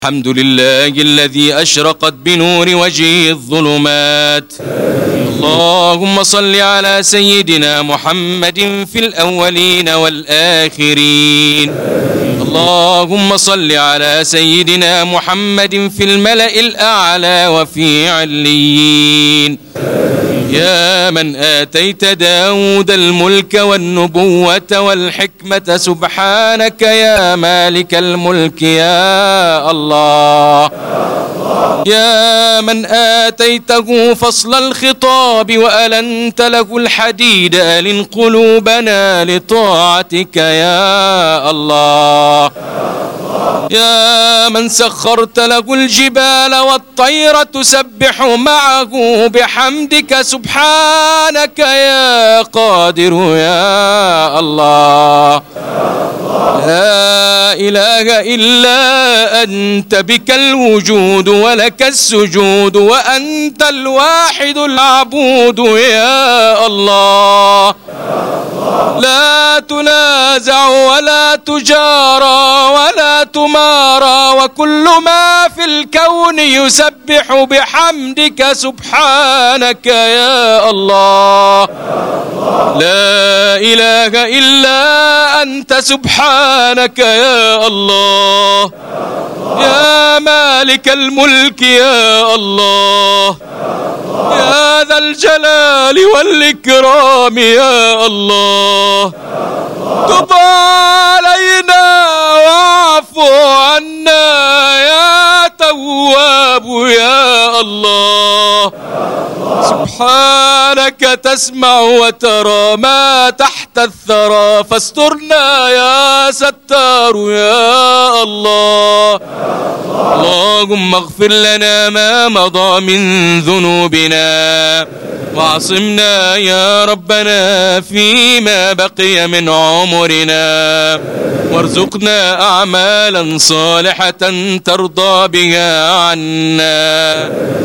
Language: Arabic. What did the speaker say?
الحمد لله الذي أشرقت بنور وجهه الظلمات. اللهم صل على سيدنا محمد في الأولين والآخرين. اللهم صل على سيدنا محمد في الملأ الأعلى وفي عليين. يا من آتيت داود الملك والنبوة والحكمة، سبحانك يا مالك الملك يا الله. يا من آتيته فصل الخطاب وألنت له الحديد، ألن قلوبنا لطاعتك يا الله. يا من سخرت له الجبال والطير تسبح معه بحمدك، سبحانك يا قادر يا الله. لا إله إلا أنت، بك الوجود ولك السجود، وأنت الواحد المعبود يا الله. لا تنازع ولا تجارى ولا تمارى، وكل ما في الكون يسبح بحمدك، سبحانك يا الله. لا إله إلا أنت، سبحانك يا الله. يا مالك الملك يا الله. يا ذا الجلال والإكرام يا الله. تب علينا واعف عنا يا تواب يا الله. سبحانك تسمع وترى ما تحت الثرى، فاسترنا يا ستار يا الله. اللهم اغفر لنا ما مضى من ذنوبنا، واعصمنا يا ربنا فيما بقي من عمرنا، وارزقنا أعمالا صالحة ترضى بها عنا.